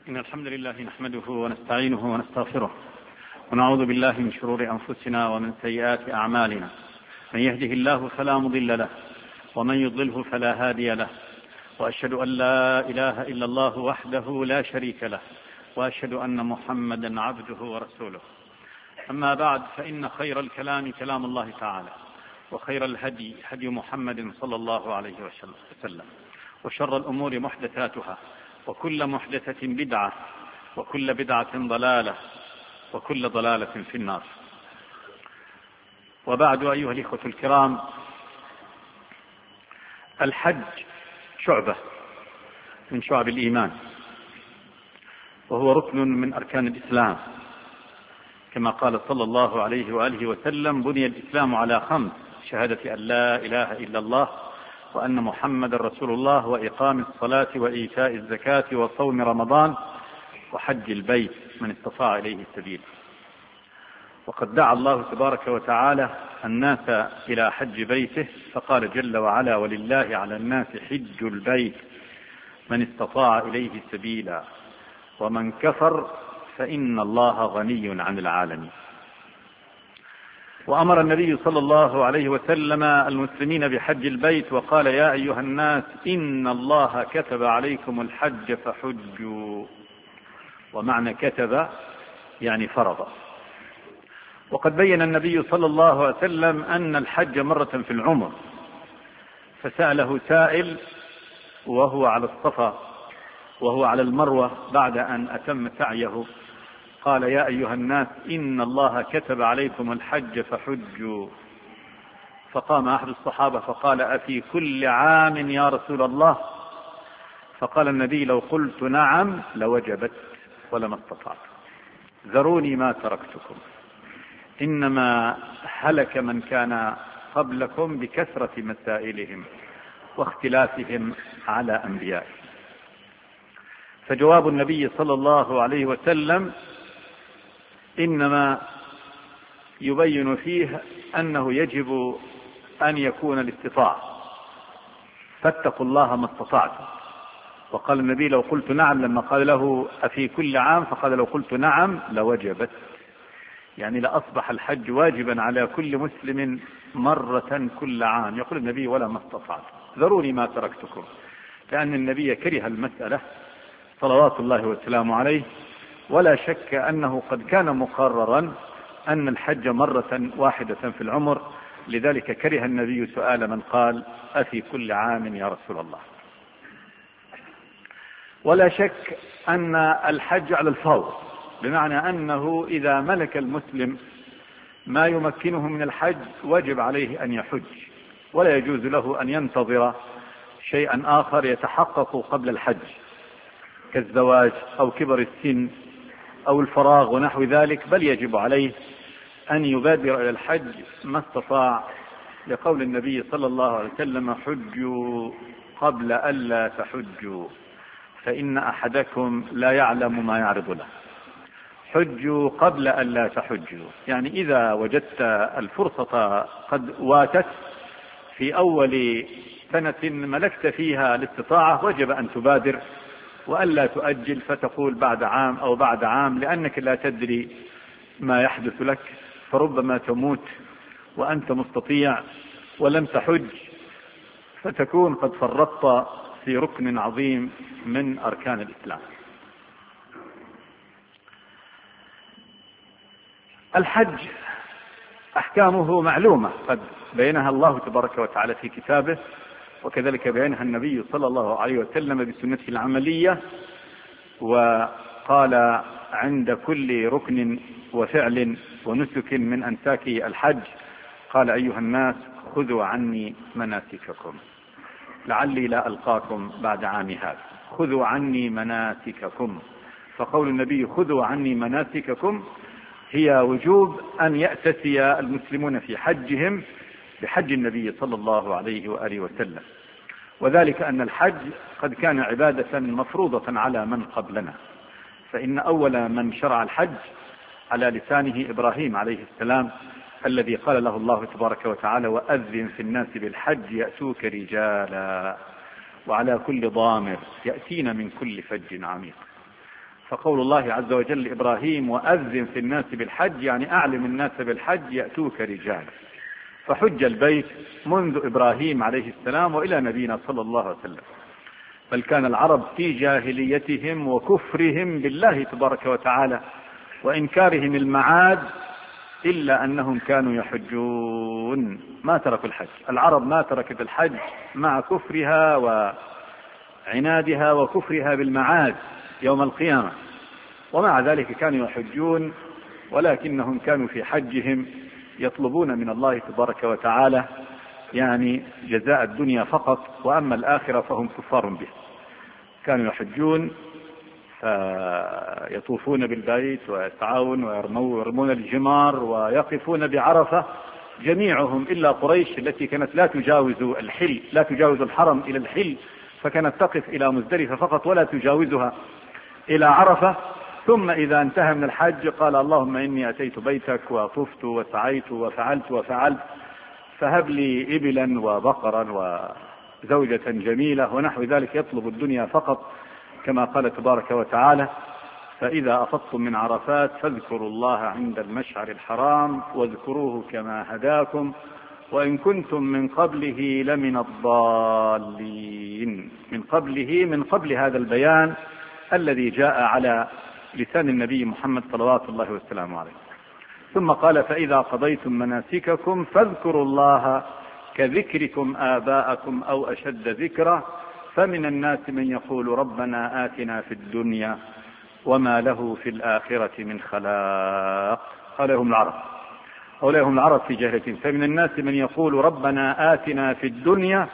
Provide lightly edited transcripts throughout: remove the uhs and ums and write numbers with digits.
إن الحمد لله نحمده ونستعينه ونستغفره ونعوذ بالله من شرور أنفسنا ومن سيئات أعمالنا. من يهده الله فلا مضل له ومن يضلله فلا هادي له، وأشهد أن لا إله إلا الله وحده لا شريك له، وأشهد أن محمدا عبده ورسوله. أما بعد، فإن خير الكلام كلام الله تعالى، وخير الهدي هدي محمد صلى الله عليه وسلم، وشر الأمور محدثاتها، وكل محدثة بدعة، وكل بدعة ضلالة، وكل ضلالة في النار. وبعد، أيها الإخوة الكرام، الحج شعبة من شعب الإيمان، وهو ركن من أركان الإسلام، كما قال صلى الله عليه وآله وسلم: بني الإسلام على 5: شهادة أن لا إله إلا الله وأن محمد رسول الله، وإقام الصلاة، وإيتاء الزكاة، وصوم رمضان، وحج البيت من استطاع إليه السبيل. وقد دعا الله تبارك وتعالى الناس إلى حج بيته، فقال جل وعلا: ولله على الناس حج البيت من استطاع إليه سبيلا ومن كفر فإن الله غني عن العالمين. وأمر النبي صلى الله عليه وسلم المسلمين بحج البيت، وقال: يا أيها الناس إن الله كتب عليكم الحج فحجوا. ومعنى كتب يعني فرض. وقد بين النبي صلى الله عليه وسلم أن الحج مرة في العمر، فسأله سائل وهو على الصفا وهو على المروة بعد أن أتم سعيه، قال: يا أيها الناس إن الله كتب عليكم الحج فحجوا. فقام أحد الصحابة فقال: أفي كل عام يا رسول الله؟ فقال النبي: لو قلت نعم لوجبت ولما استطعت، ذروني ما تركتكم، إنما هلك من كان قبلكم بكثرة مسائلهم واختلافهم على أنبيائهم. فجواب النبي صلى الله عليه وسلم إنما يبين فيه أنه يجب أن يكون الاستطاعة، فاتقوا الله ما استطعتم. وقال النبي: لو قلت نعم، لما قال له أفي كل عام فقال: لو قلت نعم لوجبت، يعني لأصبح الحج واجبا على كل مسلم مرة كل عام. يقول النبي: ولا ما استطعت، ذروني ما تركتكم، لأن النبي كره المسألة صلوات الله وسلامه عليه، ولا شك أنه قد كان مقررا أن الحج مرة واحدة في العمر، لذلك كره النبي سؤال من قال: أفي كل عام يا رسول الله. ولا شك أن الحج على الفور، بمعنى أنه إذا ملك المسلم ما يمكنه من الحج وجب عليه أن يحج، ولا يجوز له أن ينتظر شيئا آخر يتحقق قبل الحج، كالزواج أو كبر السن أو الفراغ ونحو ذلك، بل يجب عليه أن يبادر إلى الحج ما استطاع، لقول النبي صلى الله عليه وسلم: حجوا قبل ألا تحجوا فإن أحدكم لا يعلم ما يعرض له. حجوا قبل ألا تحجوا، يعني إذا وجدت الفرصة قد واتت في أول سنة ملكت فيها الاستطاعة، وجب أن تبادر وألا تؤجل فتقول بعد عام أو بعد عام، لأنك لا تدري ما يحدث لك، فربما تموت وأنت مستطيع ولم تحج، فتكون قد فرطت في ركن عظيم من أركان الإسلام. الحج أحكامه معلومة، قد بينها الله تبارك وتعالى في كتابه، وكذلك بينها النبي صلى الله عليه وسلم بسنته العملية. وقال عند كل ركن وفعل ونسك من أنساك الحج، قال: أيها الناس خذوا عني مناسككم لعلي لا ألقاكم بعد عام هذا. خذوا عني مناسككم، فقول النبي خذوا عني مناسككم هي وجوب أن يأتسي المسلمون في حجهم بحج النبي صلى الله عليه وآله وسلم، وذلك أن الحج قد كان عبادة مفروضة على من قبلنا، فإن أول من شرع الحج على لسانه إبراهيم عليه السلام، الذي قال له الله تبارك وتعالى: وأذن في الناس بالحج يأتوك رجالا وعلى كل ضامر يأتين من كل فج عميق. فقول الله عز وجل لإبراهيم وأذن في الناس بالحج يعني أعلم الناس بالحج يأتوك رجالا، فحج البيت منذ إبراهيم عليه السلام وإلى نبينا صلى الله عليه وسلم. بل كان العرب في جاهليتهم وكفرهم بالله تبارك وتعالى وإنكارهم المعاد إلا أنهم كانوا يحجون، ما تركوا الحج. العرب ما تركت الحج مع كفرها وعنادها وكفرها بالمعاد يوم القيامة، ومع ذلك كانوا يحجون، ولكنهم كانوا في حجهم يطلبون من الله تبارك وتعالى يعني جزاء الدنيا فقط، وأما الآخرة فهم كفار به. كانوا يحجون فيطوفون بالبيت ويسعون ويرمون الجمار ويقفون بعرفة جميعهم إلا قريش التي كانت لا تجاوز الحل، لا تجاوز الحرم إلى الحل، فكانت تقف إلى مزدلفة فقط ولا تجاوزها إلى عرفة. ثم إذا انتهى من الحج قال اللهم إني أتيت بيتك وطفت وسعيت وفعلت فهب لي إبلا وبقرا وزوجة جميلة ونحو ذلك، يطلب الدنيا فقط، كما قال تبارك وتعالى فإذا أفضتم من عرفات فاذكروا الله عند المشعر الحرام واذكروه كما هداكم وإن كنتم من قبله لمن الضالين. من قبل هذا البيان الذي جاء على لسان النبي محمد صلوات الله وسلامه عليه. ثم قال فإذا قضيتم مناسككم فاذكروا الله كذكركم آباءكم أو أشد ذكرا فمن الناس من يقول ربنا آتنا في الدنيا وما له في الآخرة من خلاق. هؤلاء هم العرب في جاهليتهم. فمن الناس من يقول ربنا آتنا في الدنيا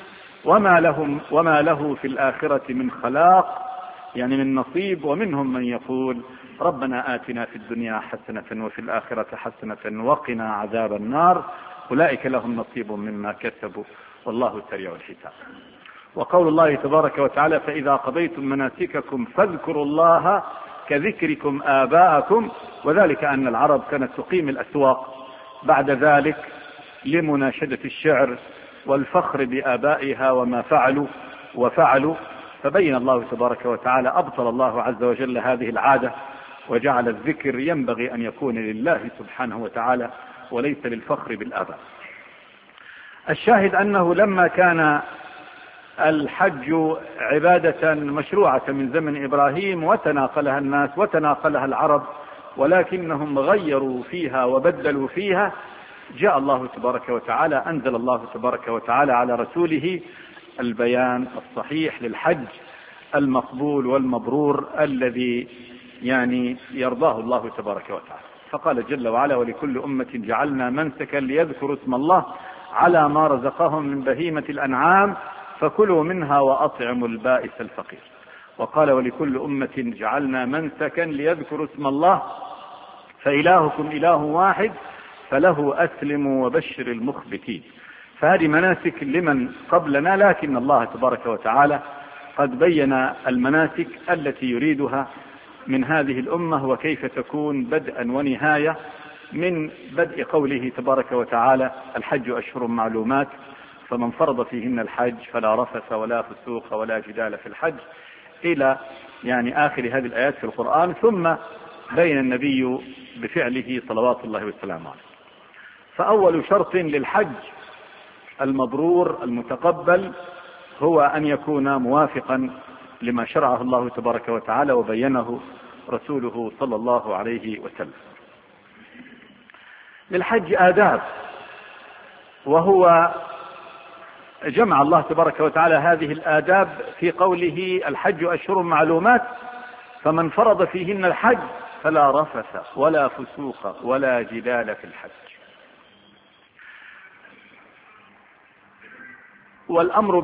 وما له في الآخرة من خلاق، يعني من نصيب. ومنهم من يقول ربنا آتنا في الدنيا حسنة وفي الآخرة حسنة وقنا عذاب النار، أولئك لهم نصيب مما كسبوا والله سريع الحساب. وقول الله تبارك وتعالى فإذا قضيتم مناسككم فاذكروا الله كذكركم آباءكم، وذلك أن العرب كانت تقيم الأسواق بعد ذلك لمناشدة الشعر والفخر بآبائها وما فعلوا فبين الله تبارك وتعالى أبطل الله عز وجل هذه العادة وجعل الذكر ينبغي أن يكون لله سبحانه وتعالى وليس للفخر بالآباء. الشاهد أنه لما كان الحج عبادة مشروعة من زمن إبراهيم وتناقلها الناس وتناقلها العرب ولكنهم غيروا فيها وبدلوا فيها، جاء الله تبارك وتعالى أنزل الله تبارك وتعالى على رسوله البيان الصحيح للحج المقبول والمبرور الذي يعني يرضاه الله تبارك وتعالى. فقال جل وعلا ولكل أمة جعلنا منسكا ليذكروا اسم الله على ما رزقهم من بهيمة الأنعام فكلوا منها وأطعموا البائس الفقير. وقال ولكل أمة جعلنا منسكا ليذكروا اسم الله فإلهكم إله واحد فله أسلموا وبشر المخبتين. فهذه مناسك لمن قبلنا، لكن الله تبارك وتعالى قد بين المناسك التي يريدها من هذه الأمة وكيف تكون بدءا ونهاية، من بدء قوله تبارك وتعالى الحج أشهر معلومات فمن فرض فيهن الحج فلا رفث ولا فسوق ولا جدال في الحج إلى يعني آخر هذه الآيات في القرآن. ثم بين النبي بفعله صلوات الله وسلامه عليه. فأول شرط للحج المبرور المتقبل هو أن يكون موافقا لما شرعه الله تبارك وتعالى وبينه رسوله صلى الله عليه وسلم. للحج آداب، وهو جمع الله تبارك وتعالى هذه الآداب في قوله الحج أشهر معلومات فمن فرض فيهن الحج فلا رفث ولا فسوق ولا جدال في الحج. والأمر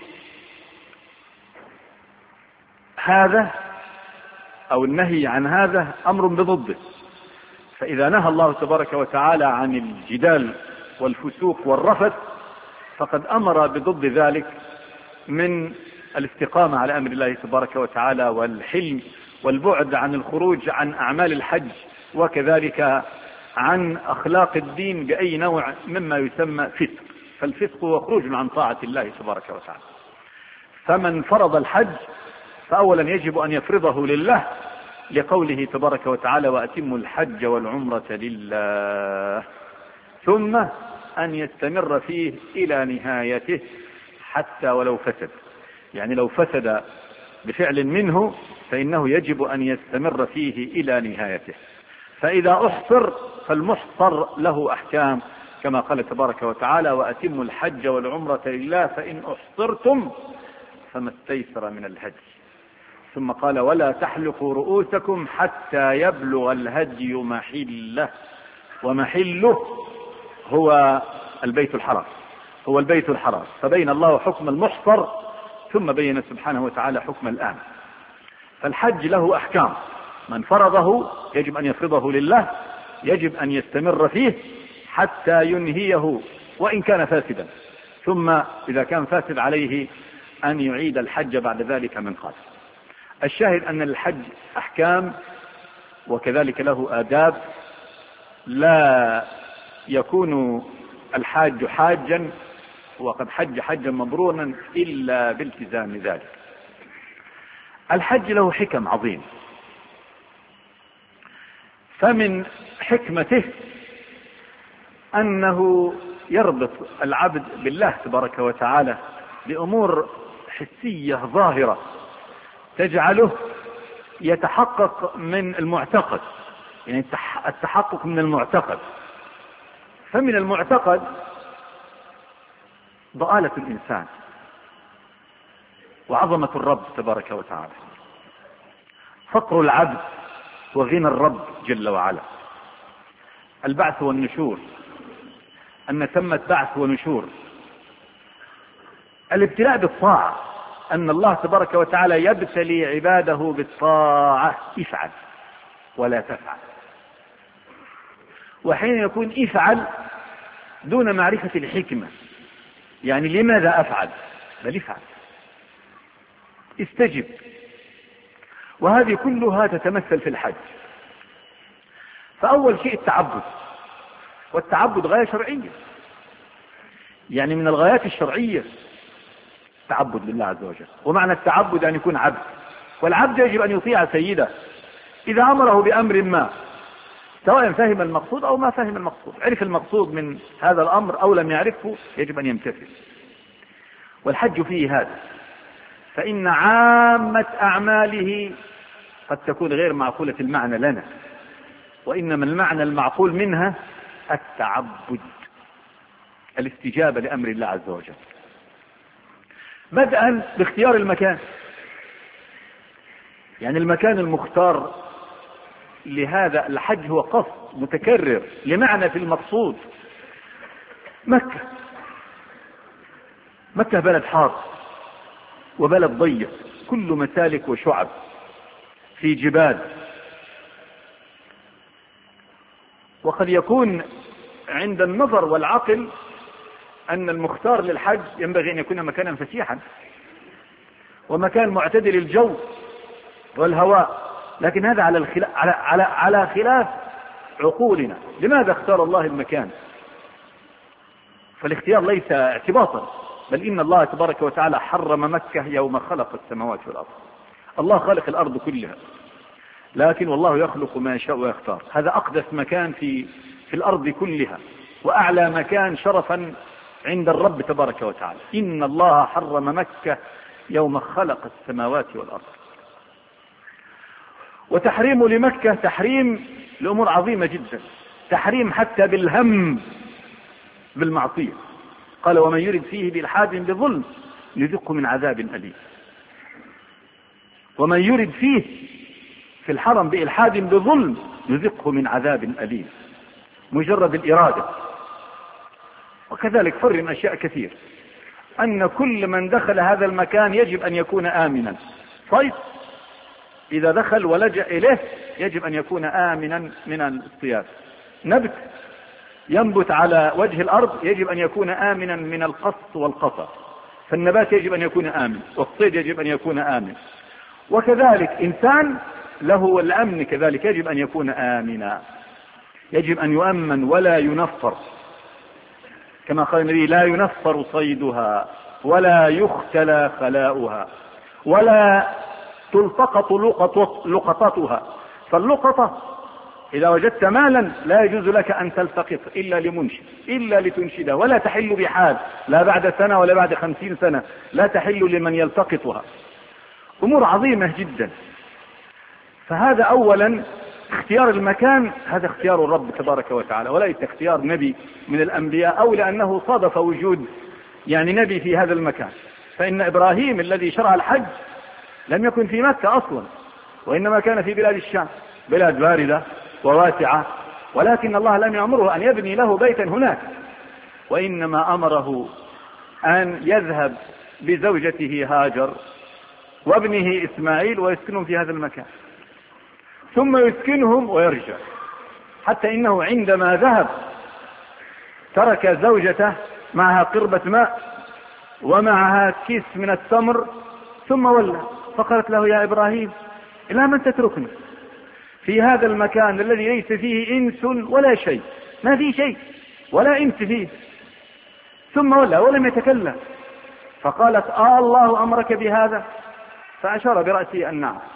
بهذا أو النهي عن هذا أمر بضده. فإذا نهى الله تبارك وتعالى عن الجدال والفسوق والرفث فقد أمر بضد ذلك من الاستقامة على أمر الله تبارك وتعالى والحلم والبعد عن الخروج عن أعمال الحج وكذلك عن أخلاق الدين بأي نوع مما يسمى فسق. فالفسق هو خروج عن طاعة الله تبارك وتعالى. فمن فرض الحج فأولا يجب أن يفرضه لله لقوله تبارك وتعالى وأتموا الحج والعمرة لله، ثم أن يستمر فيه إلى نهايته حتى ولو فسد. يعني لو فسد بفعل منه فإنه يجب أن يستمر فيه إلى نهايته. فإذا أحصر فالمحصر له أحكام كما قال تبارك وتعالى وأتموا الحج والعمرة لله فإن أحصرتم فما استيسر من الهدي. ثم قال ولا تحلقوا رؤوسكم حتى يبلغ الهدي محله، ومحله هو البيت الحرام، هو البيت الحرام. فبين الله حكم المحصر ثم بين سبحانه وتعالى حكم الآن. فالحج له أحكام، من فرضه يجب أن يفرضه لله، يجب أن يستمر فيه حتى ينهيه وإن كان فاسدا، ثم إذا كان فاسد عليه أن يعيد الحج بعد ذلك من قبل. الشاهد أن الحج أحكام وكذلك له آداب، لا يكون الحاج حاجا وقد حج حجا مبرورا إلا بالتزام ذلك. الحج له حكم عظيم، فمن حكمته أنه يربط العبد بالله تبارك وتعالى بأمور حسية ظاهرة تجعله يتحقق من المعتقد، يعني التحقق من المعتقد. فمن المعتقد ضآلة الإنسان وعظمة الرب تبارك وتعالى، فقر العبد وغنى الرب جل وعلا، البعث والنشور، أن ثمة بعث ونشور، الابتلاء بالطاعة، أن الله تبارك وتعالى يبتلي عباده بالطاعة، افعل ولا تفعل. وحين يكون افعل دون معرفة الحكمة، يعني لماذا أفعل، بل افعل، استجب. وهذه كلها تتمثل في الحج. فأول شيء التعبد، والتعبد غاية شرعية، يعني من الغايات الشرعية التعبد لله عز وجل. ومعنى التعبد أن يكون عبد، والعبد يجب أن يطيع سيده إذا أمره بأمر ما، سواء فهم المقصود أو ما فهم المقصود، عرف المقصود من هذا الأمر أو لم يعرفه يجب أن يمتثل. والحج فيه هذا، فإن عامة أعماله قد تكون غير معقولة المعنى لنا، وإنما المعنى المعقول منها التعبد، الاستجابة لأمر الله عز وجل، بدءا باختيار المكان. يعني المكان المختار لهذا الحج هو قصد متكرر لمعنى في المقصود. مكة، مكة بلد حار وبلد ضيق، كل مسالك وشعب في جبال، وقد يكون عند النظر والعقل أن المختار للحج ينبغي أن يكون مكانا فسيحا ومكان معتدل الجو والهواء، لكن هذا على خلاف عقولنا. لماذا اختار الله المكان؟ فالاختيار ليس اعتباطا، بل إن الله تبارك وتعالى حرم مكة يوم خلق السماوات والأرض. الله خالق الأرض كلها، لكن والله يخلق ما يشاء ويختار. هذا أقدس مكان في الأرض كلها، وأعلى مكان شرفا عند الرب تبارك وتعالى. إن الله حرم مكة يوم خلق السماوات والأرض. وتحريم لمكة تحريم لأمور عظيمة جدا، تحريم حتى بالهم بالمعصية. قال ومن يرد فيه بإلحاد بظلم يذقه من عذاب أليم. ومن يرد فيه في الحرم بإلحاد بظلم يذقه من عذاب أليم، مجرد الإرادة. وكذلك فرم أشياء كثير، أن كل من دخل هذا المكان يجب أن يكون آمنا. صيد إذا دخل ولجأ إليه يجب أن يكون آمنا من الاصطياد. نبت ينبت على وجه الأرض يجب أن يكون آمنا من القص والقصر، فالنبات يجب أن يكون آمن، والصيد يجب أن يكون آمن. وكذلك إنسان له الأمن كذلك يجب أن يكون آمنا، يجب أن يؤمن ولا ينفر، كما قال النبي لا ينفر صيدها ولا يختلى خلاؤها ولا تلتقط لقطاتها. فاللقطة إذا وجدت مالا لا يجوز لك أن تلتقط إلا لمنشد، إلا لتنشده، ولا تحل بحال، لا بعد سنة ولا بعد 50 سنة، لا تحل لمن يلتقطها. أمور عظيمة جدا. فهذا أولا اختيار المكان، هذا اختيار الرب تبارك وتعالى، وليس اختيار نبي من الأنبياء، أو لأنه صادف وجود يعني نبي في هذا المكان. فإن إبراهيم الذي شرع الحج لم يكن في مكة أصلا، وإنما كان في بلاد الشام، بلاد باردة وواسعة، ولكن الله لم يأمره أن يبني له بيتا هناك، وإنما أمره أن يذهب بزوجته هاجر وابنه إسماعيل ويسكنهم في هذا المكان، ثم يسكنهم ويرجع. حتى إنه عندما ذهب ترك زوجته معها قربة ماء ومعها كيس من التمر، ثم ولى فقالت له: يا إبراهيم، إلى من تتركني في هذا المكان الذي ليس فيه إنس ولا شيء، ما فيه شيء ولا إنس فيه؟ ثم ولى ولم يتكلم. فقالت: الله أمرك بهذا؟ فأشار برأسه أن نعم.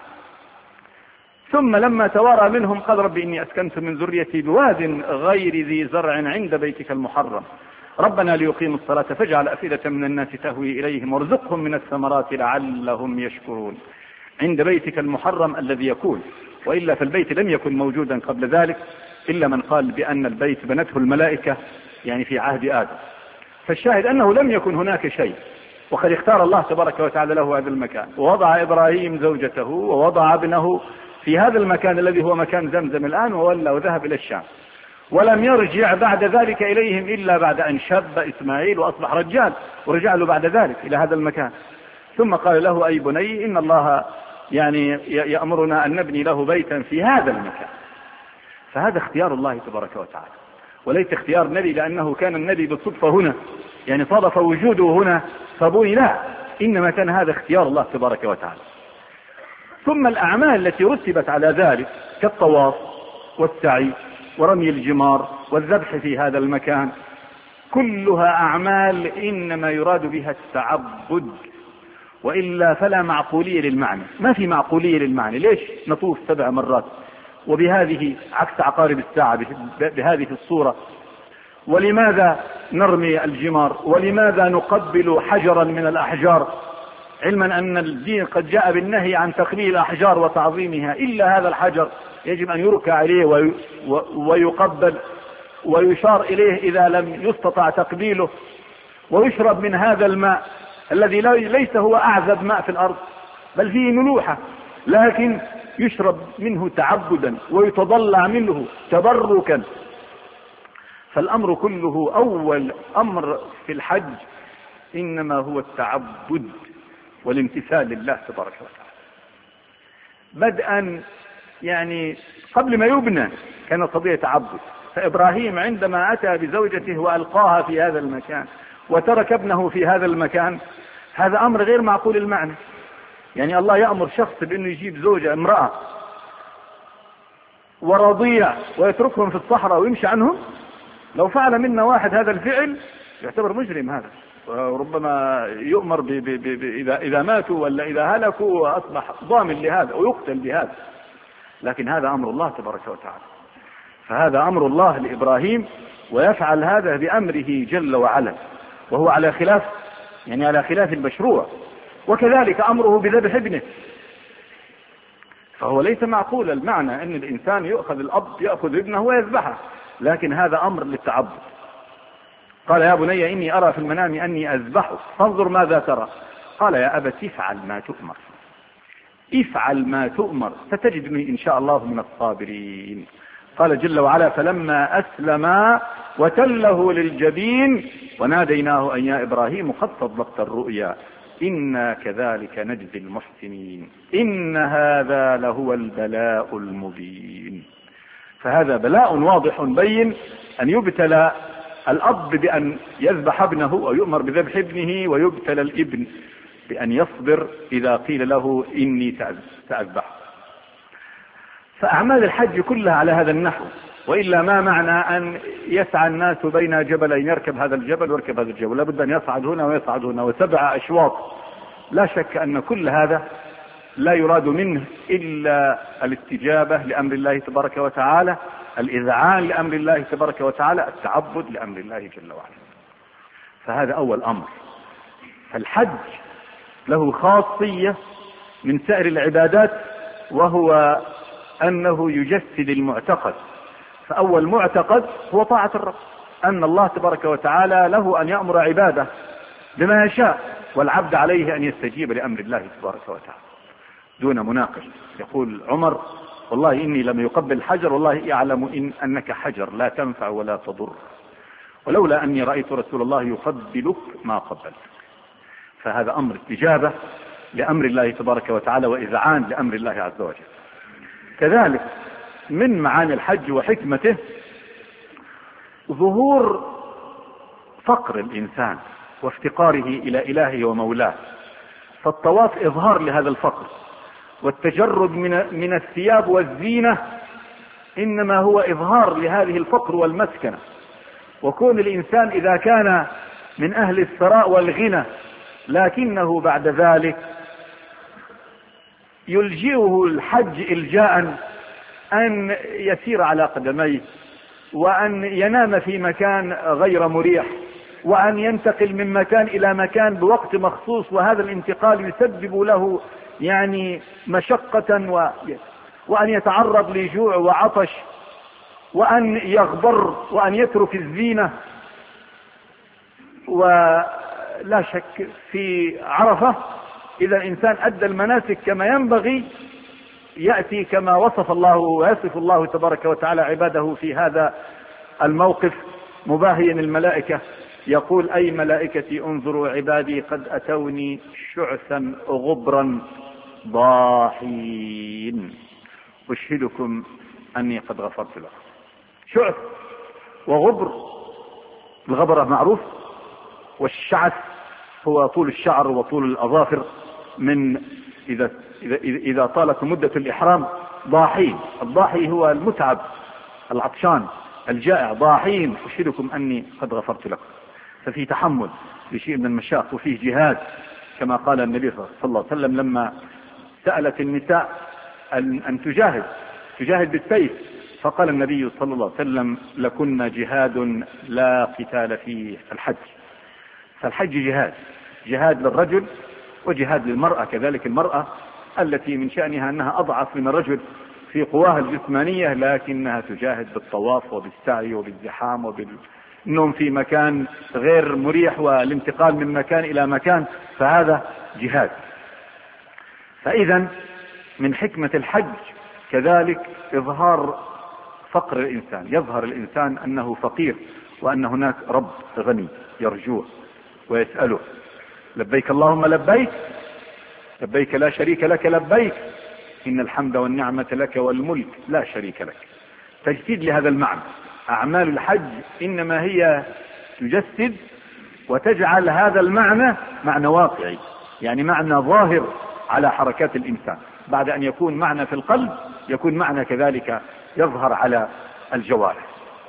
ثم لما توارى منهم قال: رب إني أسكنت من ذريتي بواد غير ذي زرع عند بيتك المحرم ربنا ليقيموا الصلاة فاجعل أفئدة من الناس تهوي إليهم وارزقهم من الثمرات لعلهم يشكرون. عند بيتك المحرم الذي يكون، وإلا فالبيت لم يكن موجودا قبل ذلك، إلا من قال بأن البيت بنته الملائكة يعني في عهد آدم. فالشاهد أنه لم يكن هناك شيء، وقد اختار الله تبارك وتعالى له هذا المكان، ووضع إبراهيم زوجته ووضع ابنه في هذا المكان الذي هو مكان زمزم الآن، وولى وذهب إلى الشام، ولم يرجع بعد ذلك إليهم إلا بعد أن شب إسماعيل وأصبح رجال، ورجع له بعد ذلك إلى هذا المكان. ثم قال له: أي بني، إن الله يعني يأمرنا أن نبني له بيتا في هذا المكان. فهذا اختيار الله تبارك وتعالى، وليس اختيار نبي لأنه كان النبي بالصدفة هنا، يعني صادف وجوده هنا فبني، لا، إنما كان هذا اختيار الله تبارك وتعالى. ثم الأعمال التي رتبت على ذلك كالطواف والسعي ورمي الجمار والذبح في هذا المكان، كلها أعمال إنما يراد بها التعبد، وإلا فلا معقولية للمعنى. ما في معقولية للمعنى. ليش نطوف 7 مرات وبهذه عكس عقارب الساعة بهذه الصورة؟ ولماذا نرمي الجمار؟ ولماذا نقبل حجرا من الأحجار، علما أن الدين قد جاء بالنهي عن تقليل الأحجار وتعظيمها؟ إلا هذا الحجر يجب أن يركع عليه ويقبل ويشار إليه إذا لم يستطع تقبيله، ويشرب من هذا الماء الذي ليس هو أعذب ماء في الأرض، بل فيه ملوحة، لكن يشرب منه تعبدا ويتضلع منه تبركا. فالأمر كله، أول أمر في الحج إنما هو التعبد والامتثال لله تبارك وتعالى، بدءا يعني قبل ما يبنى كان قضية تعبد. فإبراهيم عندما أتى بزوجته وألقاها في هذا المكان وترك ابنه في هذا المكان، هذا أمر غير معقول المعنى. يعني الله يأمر شخص بأنه يجيب زوجة امرأة ورضيع ويتركهم في الصحراء ويمشي عنهم؟ لو فعل منا واحد هذا الفعل يعتبر مجرم هذا، وربما يؤمر إذا ماتوا ولا إذا هلكوا وأصبح ضامن لهذا ويقتل بهذا. لكن هذا أمر الله تبارك وتعالى، فهذا أمر الله لإبراهيم، ويفعل هذا بأمره جل وعلا، وهو على خلاف المشروع. وكذلك أمره بذبح ابنه، فهو ليس معقول المعنى أن الإنسان الأب يأخذ ابنه ويذبحه، لكن هذا أمر للتعبد. قال: يا بني إني أرى في المنام أني أذبحك فانظر ماذا ترى. قال: يا أبت افعل ما تؤمر، افعل ما تؤمر ستجدني إن شاء الله من الصابرين. قال جل وعلا: فلما أسلما وتله للجبين وناديناه أن يا إبراهيم قد صدقت الرؤيا إنا كذلك نجزي المحسنين إن هذا لهو البلاء المبين. فهذا بلاء واضح بين، أن يبتلى الأب بأن يذبح ابنه أو يؤمر بذبح ابنه، ويبتلى الابن بأن يصبر إذا قيل له إني سأذبح. فأعمال الحج كلها على هذا النحو، وإلا ما معنى أن يسعى الناس بين جبلين، يركب هذا الجبل ويركب هذا الجبل، لابد أن يصعد هنا ويصعد هنا، و7 أشواط. لا شك أن كل هذا لا يراد منه إلا الاستجابة لأمر الله تبارك وتعالى، الإذعان لأمر الله تبارك وتعالى، التعبد لأمر الله جل وعلا. فهذا أول أمر. فالحج له خاصية من سائر العبادات، وهو أنه يجسد المعتقد. فأول معتقد هو طاعة الرب، أن الله تبارك وتعالى له أن يأمر عباده بما يشاء، والعبد عليه أن يستجيب لأمر الله تبارك وتعالى دون مناقش. يقول عمر: والله إني لم يقبل الحجر، والله أعلم أنك حجر لا تنفع ولا تضر، ولولا أني رأيت رسول الله يقبلك ما قبلتك. فهذا أمر استجابة لأمر الله تبارك وتعالى وإذعان لأمر الله عز وجل. كذلك من معاني الحج وحكمته ظهور فقر الإنسان وافتقاره إلى إلهه ومولاه، فالطواف إظهار لهذا الفقر، والتجرد من الثياب والزينة إنما هو إظهار لهذه الفقر والمسكنة. وكون الإنسان إذا كان من أهل الثراء والغنى لكنه بعد ذلك يلجئه الحج إلجاء أن يسير على قدميه، وأن ينام في مكان غير مريح، وأن ينتقل من مكان إلى مكان بوقت مخصوص، وهذا الانتقال يسبب له مشقة، وأن يتعرض لجوع وعطش، وأن يغبر، وأن يترك الزينة. ولا شك في عرفة إذا الإنسان أدى المناسك كما ينبغي يأتي كما وصف الله ويصف الله تبارك وتعالى عباده في هذا الموقف مباهيا الملائكة، يقول: أي ملائكتي انظروا عبادي قد أتوني شعثا غبرا ضاحين أشهدكم أني قد غفرت لكم. شعث وغبر، الغبرة معروف، والشعث هو طول الشعر وطول الأظافر من إذا طالت مدة الإحرام. ضاحين، الضاحي هو المتعب العطشان الجائع. ضاحين أشهدكم أني قد غفرت لكم. ففي تحمل بشيء من المشاق، وفيه جهاد كما قال النبي صلى الله عليه وسلم لما سألت النساء أن تجاهد بالسيف، فقال النبي صلى الله عليه وسلم: لكن جهاد لا قتال فيه الحج. فالحج جهاد للرجل وجهاد للمرأة. كذلك المرأة التي من شأنها أنها أضعف من الرجل في قواها الجسمانية، لكنها تجاهد بالطواف وبالسعي وبالزحام وبالنوم في مكان غير مريح والانتقال من مكان إلى مكان، فهذا جهاد. فإذا من حكمة الحج كذلك إظهار فقر الإنسان، يظهر الإنسان أنه فقير، وأن هناك رب غني يرجوه ويسأله: لبيك اللهم لبيك، لبيك لا شريك لك لبيك، إن الحمد والنعمة لك والملك لا شريك لك. تجسيد لهذا المعنى. أعمال الحج إنما هي تجسد وتجعل هذا المعنى معنى واقعي، يعني معنى ظاهر على حركات الإنسان. بعد أن يكون معنى في القلب يكون معنى كذلك يظهر على الجوارح.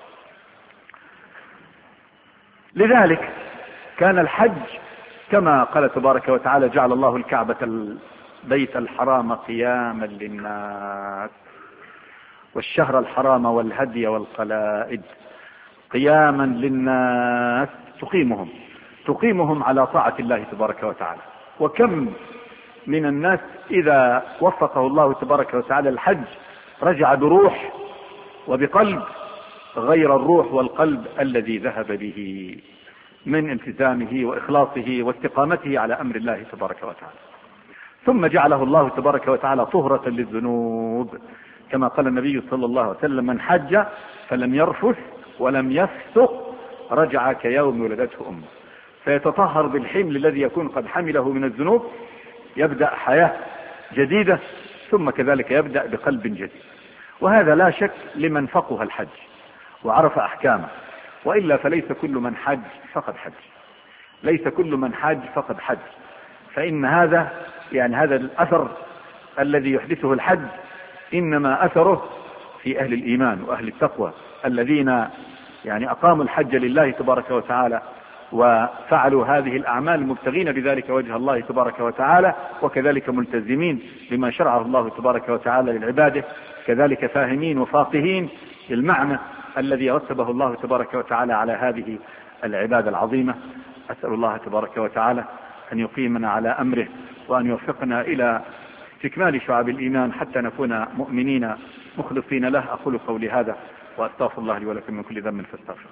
لذلك كان الحج كما قال تبارك وتعالى: جعل الله الكعبة البيت الحرام قياما للناس والشهر الحرام والهدي والقلائد قياما للناس، تقيمهم على طاعة الله تبارك وتعالى. وكم من الناس إذا وفقه الله تبارك وتعالى الحج رجع بروح وبقلب غير الروح والقلب الذي ذهب به من التزامه وإخلاصه واستقامته على أمر الله تبارك وتعالى. ثم جعله الله تبارك وتعالى طهرة للذنوب، كما قال النبي صلى الله عليه وسلم: من حج فلم يرفث ولم يفسق رجع كيوم ولدته أمه. فيتطهر بالحمل الذي يكون قد حمله من الذنوب، يبدأ حياة جديدة، ثم كذلك يبدأ بقلب جديد. وهذا لا شك لمن فقه الحج وعرف أحكامه، وإلا فليس كل من حج فقد حج، ليس كل من حج فقد حج. فإن هذا هذا الأثر الذي يحدثه الحج إنما أثره في أهل الإيمان وأهل التقوى الذين أقاموا الحج لله تبارك وتعالى، وفعلوا هذه الأعمال مبتغين بذلك وجه الله تبارك وتعالى، وكذلك ملتزمين بما شرعه الله تبارك وتعالى للعبادة، كذلك فاهمين وفاقهين المعنى الذي رتبه الله تبارك وتعالى على هذه العبادة العظيمة. أسأل الله تبارك وتعالى أن يقيمنا على أمره، وأن يوفقنا إلى استكمال شعب الإيمان حتى نكون مؤمنين مخلصين له. أقول قولي هذا وأستغفر الله لي ولكم من كل ذنب فاستغفروه.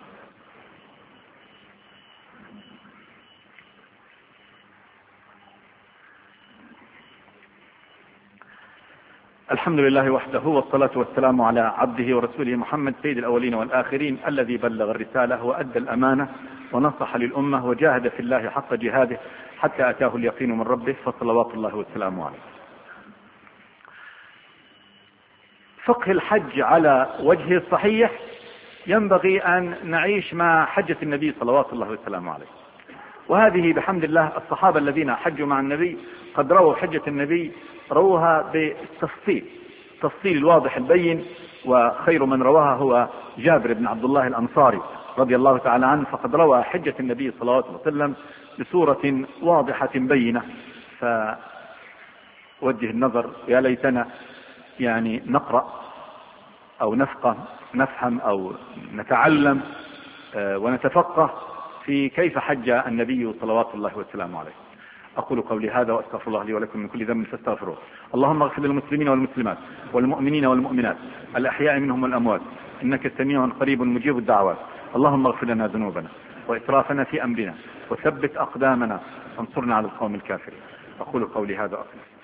الحمد لله وحده، والصلاة والسلام على عبده ورسوله محمد سيد الأولين والآخرين، الذي بلغ الرسالة وأدى الأمانة ونصح للأمة وجاهد في الله حق جهاده حتى أتاه اليقين من ربه، فصلوات الله والسلام عليه. فقه الحج على وجهه الصحيح ينبغي أن نعيش مع حجة النبي صلوات الله والسلام عليه، وهذه بحمد الله الصحابة الذين حجوا مع النبي قد رووا حجة النبي، رووها بالتفصيل، تفصيل الواضح البين، وخير من رواها هو جابر بن عبد الله الأنصاري رضي الله تعالى عنه، فقد روى حجة النبي صلى الله عليه وسلم بصورة واضحة بينة. فوجه النظر، يا ليتنا يعني نقرأ أو نفهم أو نتعلم ونتفقه في كيف حج النبي صلوات الله وسلامه عليه. أقول قولي هذا وأستغفر الله لي ولكم من كل ذنب فاستغفروه. اللهم اغفر للمسلمين والمسلمات والمؤمنين والمؤمنات الأحياء منهم والأموات، إنك سميع قريب مجيب الدعوات. اللهم اغفر لنا ذنوبنا وإسرافنا في أمرنا وثبت أقدامنا وانصرنا على القوم الكافرين. أقول قولي هذا وأستغفر